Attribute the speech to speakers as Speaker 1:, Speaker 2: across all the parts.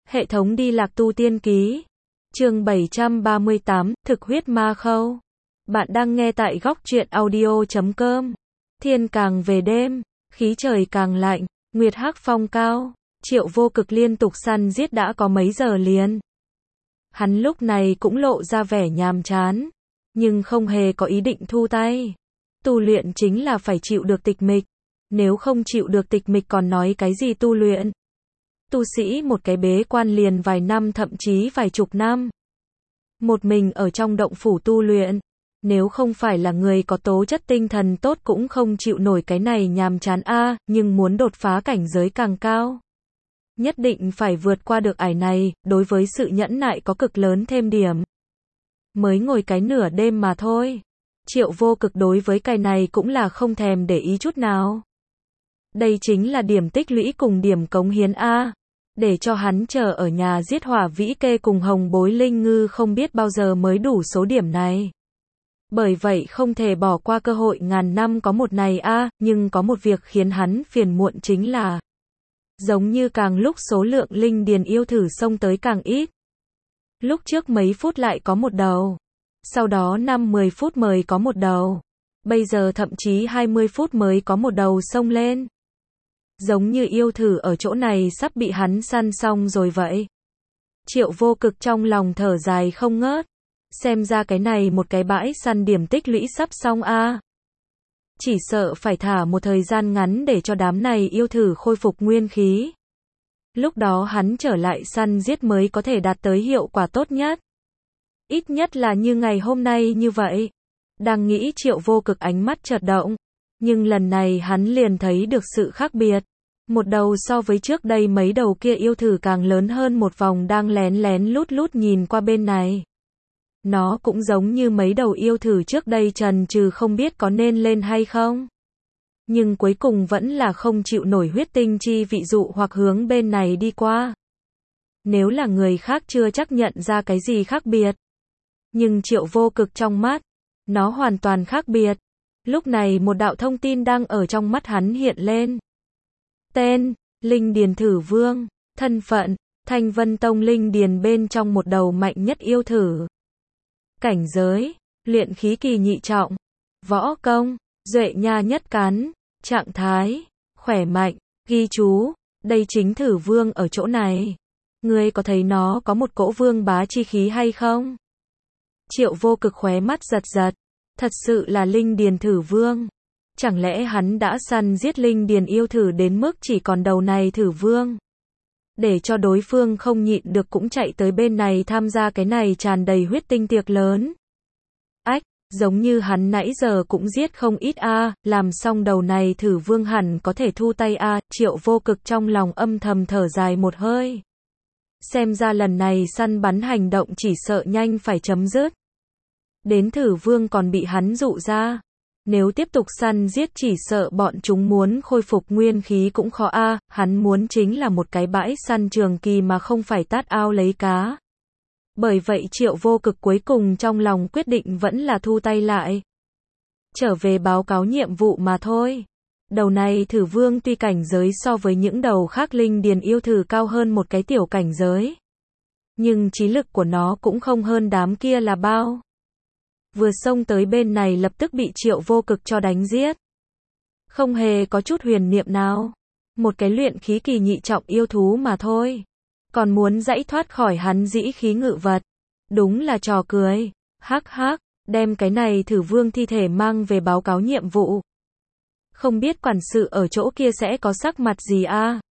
Speaker 1: Hệ thống đi lạc tu tiên ký. Chương 738, thực huyết ma khâu. Bạn đang nghe tại góc truyện audio.com. Thiên càng về đêm, khí trời càng lạnh, nguyệt hắc phong cao, Triệu Vô Cực liên tục săn giết đã có mấy giờ liền. Hắn lúc này cũng lộ ra vẻ nhàm chán, nhưng không hề có ý định thu tay. Tu luyện chính là phải chịu được tịch mịch, nếu không chịu được tịch mịch còn nói cái gì tu luyện. Tu sĩ một cái bế quan liền vài năm thậm chí vài chục năm. Một mình ở trong động phủ tu luyện, nếu không phải là người có tố chất tinh thần tốt cũng không chịu nổi cái này nhàm chán a, nhưng muốn đột phá cảnh giới càng cao. Nhất định phải vượt qua được ải này, đối với sự nhẫn nại có cực lớn thêm điểm. Mới ngồi cái nửa đêm mà thôi. Triệu Vô Cực đối với cái này cũng là không thèm để ý chút nào. Đây chính là điểm tích lũy cùng điểm cống hiến a. Để cho hắn chờ ở nhà giết Hỏa Vĩ Kê cùng Hồng Bối Linh Ngư không biết bao giờ mới đủ số điểm này. Bởi vậy không thể bỏ qua cơ hội ngàn năm có một này a, nhưng có một việc khiến hắn phiền muộn chính là giống như càng lúc số lượng linh điền yêu thử xông tới càng ít. Lúc trước mấy phút lại có một đầu, sau đó 5-10 phút mới có một đầu, bây giờ thậm chí 20 phút mới có một đầu xông lên. Giống như yêu thử ở chỗ này sắp bị hắn săn xong rồi vậy. Triệu Vô Cực trong lòng thở dài không ngớt. Xem ra cái này một cái bãi săn điểm tích lũy sắp xong a. Chỉ sợ phải thả một thời gian ngắn để cho đám này yêu thử khôi phục nguyên khí. Lúc đó hắn trở lại săn giết mới có thể đạt tới hiệu quả tốt nhất. Ít nhất là như ngày hôm nay như vậy. Đang nghĩ Triệu Vô Cực ánh mắt chợt động. Nhưng lần này hắn liền thấy được sự khác biệt. Một đầu so với trước đây mấy đầu kia yêu thử càng lớn hơn một vòng đang lén lén lút lút nhìn qua bên này. Nó cũng giống như mấy đầu yêu thử trước đây chần chừ không biết có nên lên hay không. Nhưng cuối cùng vẫn là không chịu nổi huyết tinh chi vị dụ hoặc hướng bên này đi qua. Nếu là người khác chưa chắc nhận ra cái gì khác biệt. Nhưng Triệu Vô Cực trong mắt, nó hoàn toàn khác biệt. Lúc này một đạo thông tin đang ở trong mắt hắn hiện lên. Tên, Linh Điền Thử Vương, thân phận, Thanh Vân Tông Linh Điền bên trong một đầu mạnh nhất yêu thử. Cảnh giới, luyện khí kỳ nhị trọng, võ công, duệ nha nhất cán, trạng thái, khỏe mạnh, ghi chú, đây chính thử vương ở chỗ này. Ngươi có thấy nó có một cỗ vương bá chi khí hay không? Triệu Vô Cực khóe mắt giật giật, thật sự là Linh Điền Thử Vương. Chẳng lẽ hắn đã săn giết Linh Điền yêu thử đến mức chỉ còn đầu này thử vương? Để cho đối phương không nhịn được cũng chạy tới bên này tham gia cái này tràn đầy huyết tinh tiệc lớn. Ách, giống như hắn nãy giờ cũng giết không ít a, làm xong đầu này thử vương hẳn có thể thu tay a, Triệu Vô Cực trong lòng âm thầm thở dài một hơi. Xem ra lần này săn bắn hành động chỉ sợ nhanh phải chấm dứt. Đến thử vương còn bị hắn dụ ra. Nếu tiếp tục săn giết chỉ sợ bọn chúng muốn khôi phục nguyên khí cũng khó a, hắn muốn chính là một cái bãi săn trường kỳ mà không phải tát ao lấy cá. Bởi vậy Triệu Vô Cực cuối cùng trong lòng quyết định vẫn là thu tay lại. Trở về báo cáo nhiệm vụ mà thôi. Đầu này thử vương tuy cảnh giới so với những đầu khác linh điền yêu thử cao hơn một cái tiểu cảnh giới. Nhưng trí lực của nó cũng không hơn đám kia là bao. Vừa xông tới bên này lập tức bị Triệu Vô Cực cho đánh giết. Không hề có chút huyền niệm nào. Một cái luyện khí kỳ nhị trọng yêu thú mà thôi. Còn muốn giãy thoát khỏi hắn dĩ khí ngự vật. Đúng là trò cười. Hắc hắc, đem cái này thử vương thi thể mang về báo cáo nhiệm vụ. Không biết quản sự ở chỗ kia sẽ có sắc mặt gì a?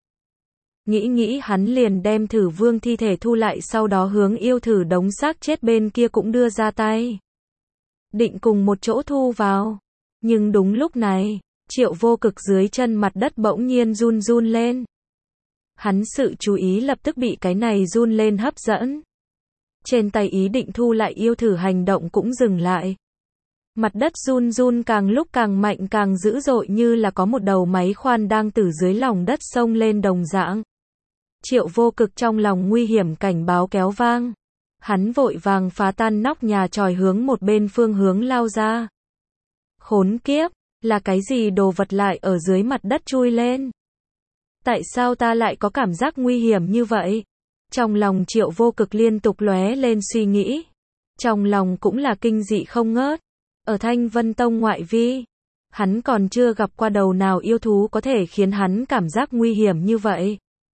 Speaker 1: Nghĩ hắn liền đem thử vương thi thể thu lại sau đó hướng yêu thử đống xác chết bên kia cũng đưa ra tay. Định cùng một chỗ thu vào. Nhưng đúng lúc này, Triệu Vô Cực dưới chân mặt đất bỗng nhiên run run lên. Hắn sự chú ý lập tức bị cái này run lên hấp dẫn. Trên tay ý định thu lại yêu thử hành động cũng dừng lại. Mặt đất run run càng lúc càng mạnh càng dữ dội như là có một đầu máy khoan đang từ dưới lòng đất xông lên đồng dạng. Triệu Vô Cực trong lòng nguy hiểm cảnh báo kéo vang. Hắn vội vàng phá tan nóc nhà tròi hướng một bên phương hướng lao ra. Khốn kiếp, là cái gì đồ vật lại ở dưới mặt đất chui lên? Tại sao ta lại có cảm giác nguy hiểm như vậy? Trong lòng Triệu Vô Cực liên tục lóe lên suy nghĩ. Trong lòng cũng là kinh dị không ngớt. Ở Thanh Vân Tông ngoại vi, hắn còn chưa gặp qua đầu nào yêu thú có thể khiến hắn cảm giác nguy hiểm như vậy.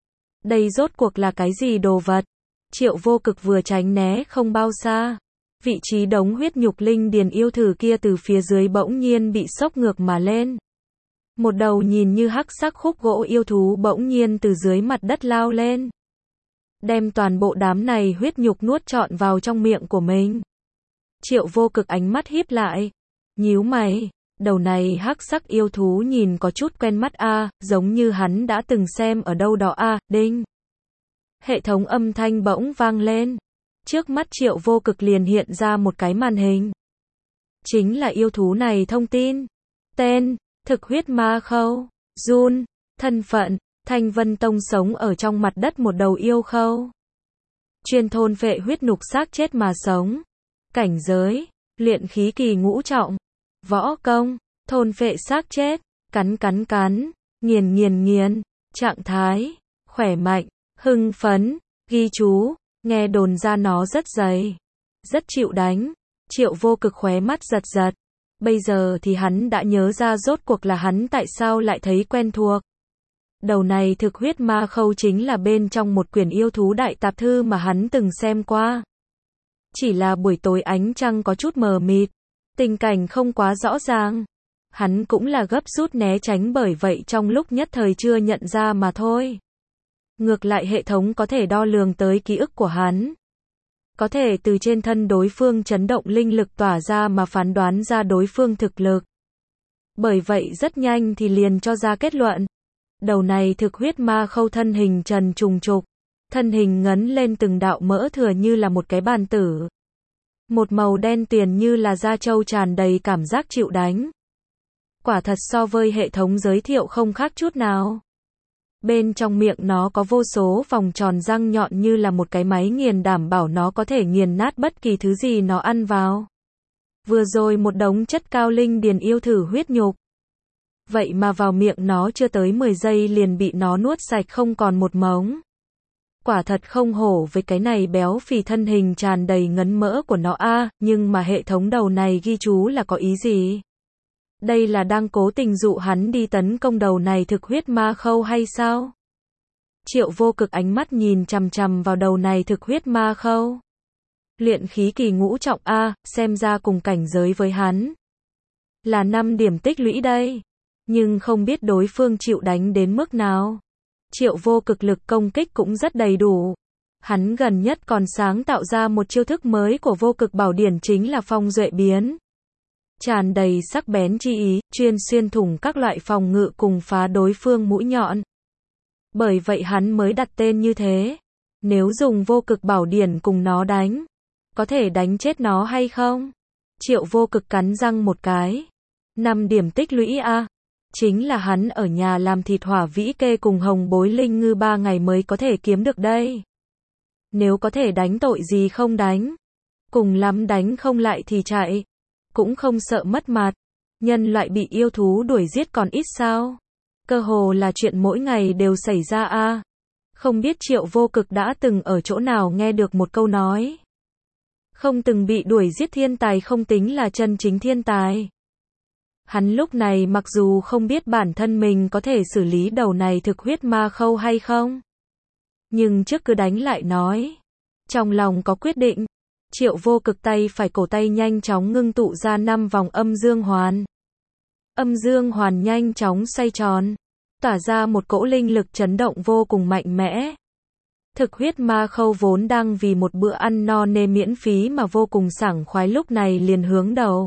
Speaker 1: Đây rốt cuộc là cái gì đồ vật? Triệu Vô Cực vừa tránh né không bao xa. Vị trí đống huyết nhục linh điền yêu thử kia từ phía dưới bỗng nhiên bị xốc ngược mà lên. Một đầu nhìn như hắc sắc khúc gỗ yêu thú bỗng nhiên từ dưới mặt đất lao lên. Đem toàn bộ đám này huyết nhục nuốt trọn vào trong miệng của mình. Triệu Vô Cực ánh mắt híp lại. Nhíu mày, đầu này hắc sắc yêu thú nhìn có chút quen mắt a, giống như hắn đã từng xem ở đâu đó a, đinh. Hệ thống âm thanh bỗng vang lên. Trước mắt Triệu Vô Cực liền hiện ra một cái màn hình. Chính là yêu thú này thông tin. Tên, thực huyết ma khâu. Jun, thân phận, Thanh Vân Tông sống ở trong mặt đất một đầu yêu khâu. Chuyên thôn phệ huyết nhục xác chết mà sống. Cảnh giới, luyện khí kỳ ngũ trọng. Võ công, thôn phệ xác chết, cắn cắn cắn, nghiền nghiền nghiền. Trạng thái, khỏe mạnh, hưng phấn, ghi chú, nghe đồn ra nó rất dày, rất chịu đánh. Triệu Vô Cực khóe mắt giật giật. Bây giờ thì hắn đã nhớ ra rốt cuộc là hắn tại sao lại thấy quen thuộc. Đầu này thực huyết ma khâu chính là bên trong một quyển yêu thú đại tạp thư mà hắn từng xem qua. Chỉ là buổi tối ánh trăng có chút mờ mịt, tình cảnh không quá rõ ràng. Hắn cũng là gấp rút né tránh, bởi vậy trong lúc nhất thời chưa nhận ra mà thôi. Ngược lại hệ thống có thể đo lường tới ký ức của hắn. Có thể từ trên thân đối phương chấn động linh lực tỏa ra mà phán đoán ra đối phương thực lực. Bởi vậy rất nhanh thì liền cho ra kết luận. Đầu này thực huyết ma khâu thân hình trần trùng trục. Thân hình ngấn lên từng đạo mỡ thừa như là một cái bàn tử. Một màu đen tuyền như là da trâu tràn đầy cảm giác chịu đánh. Quả thật so với hệ thống giới thiệu không khác chút nào. Bên trong miệng nó có vô số vòng tròn răng nhọn như là một cái máy nghiền, đảm bảo nó có thể nghiền nát bất kỳ thứ gì nó ăn vào. Vừa rồi một đống chất cao linh điền yêu thử huyết nhục. Vậy mà vào miệng nó chưa tới 10 giây liền bị nó nuốt sạch không còn một mống. Quả thật không hổ với cái này béo phì thân hình tràn đầy ngấn mỡ của nó a, nhưng mà hệ thống đầu này ghi chú là có ý gì? Đây là đang cố tình dụ hắn đi tấn công đầu này thực huyết ma khâu hay sao? Triệu Vô Cực ánh mắt nhìn chằm chằm vào đầu này thực huyết ma khâu. Luyện khí kỳ ngũ trọng a, xem ra cùng cảnh giới với hắn. Là 5 điểm tích lũy đây. Nhưng không biết đối phương chịu đánh đến mức nào. Triệu Vô Cực lực công kích cũng rất đầy đủ. Hắn gần nhất còn sáng tạo ra một chiêu thức mới của Vô Cực Bảo Điển, chính là phong duệ biến. Tràn đầy sắc bén chi ý, chuyên xuyên thủng các loại phòng ngự cùng phá đối phương mũi nhọn. Bởi vậy hắn mới đặt tên như thế. Nếu dùng Vô Cực Bảo Điển cùng nó đánh, có thể đánh chết nó hay không? Triệu Vô Cực cắn răng một cái. 5 điểm tích lũy a. Chính là hắn ở nhà làm thịt hỏa vĩ kê cùng hồng bối linh ngư 3 ngày mới có thể kiếm được đây. Nếu có thể đánh tội gì không đánh. Cùng lắm đánh không lại thì chạy. Cũng không sợ mất mặt. Nhân loại bị yêu thú đuổi giết còn ít sao? Cơ hồ là chuyện mỗi ngày đều xảy ra a. Không biết Triệu Vô Cực đã từng ở chỗ nào nghe được một câu nói. Không từng bị đuổi giết thiên tài không tính là chân chính thiên tài. Hắn lúc này mặc dù không biết bản thân mình có thể xử lý đầu này thực huyết ma khâu hay không. Nhưng trước cứ đánh lại nói. Trong lòng có quyết định. Triệu Vô Cực tay phải cổ tay nhanh chóng ngưng tụ ra 5 vòng âm dương hoàn. Âm dương hoàn nhanh chóng xoay tròn. Tỏa ra một cỗ linh lực chấn động vô cùng mạnh mẽ. Thực huyết ma khâu vốn đang vì một bữa ăn no nê miễn phí mà vô cùng sảng khoái, lúc này liền hướng đầu.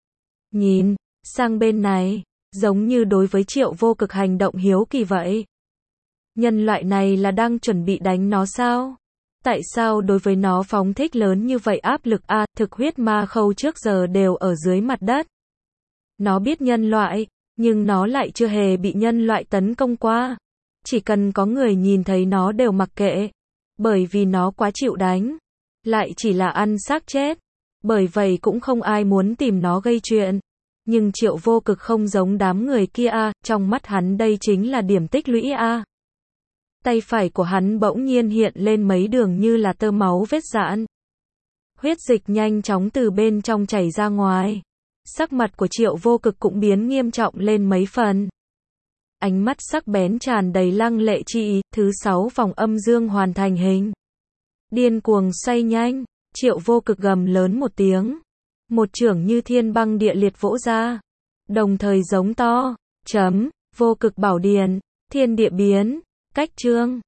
Speaker 1: Nhìn sang bên này, giống như đối với Triệu Vô Cực hành động hiếu kỳ vậy. Nhân loại này là đang chuẩn bị đánh nó sao? Tại sao đối với nó phóng thích lớn như vậy áp lực a? Thực huyết ma khâu trước giờ đều ở dưới mặt đất. Nó biết nhân loại, nhưng nó lại chưa hề bị nhân loại tấn công qua. Chỉ cần có người nhìn thấy nó đều mặc kệ. Bởi vì nó quá chịu đánh. Lại chỉ là ăn xác chết. Bởi vậy cũng không ai muốn tìm nó gây chuyện. Nhưng Triệu Vô Cực không giống đám người kia a, trong mắt hắn đây chính là điểm tích lũy a. Tay phải của hắn bỗng nhiên hiện lên mấy đường như là tơ máu vết giãn. Huyết dịch nhanh chóng từ bên trong chảy ra ngoài. Sắc mặt của Triệu Vô Cực cũng biến nghiêm trọng lên mấy phần. Ánh mắt sắc bén tràn đầy lăng lệ chi ý, thứ 6 vòng âm dương hoàn thành hình. Điên cuồng xoay nhanh, Triệu Vô Cực gầm lớn một tiếng. Một chưởng như thiên băng địa liệt vỗ ra. Đồng thời giống to, Vô Cực Bảo Điền, thiên địa biến, cách chương.